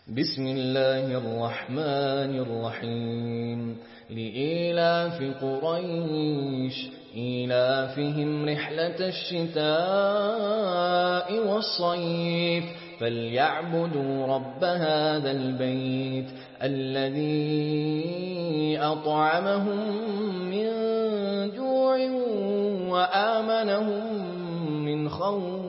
بسم الله الرحمن الرحيم لإيلاف قريش إيلافهم رحلة الشتاء والصيف فليعبدوا رب هذا البيت الذي أطعمهم من جوع وآمنهم من خوف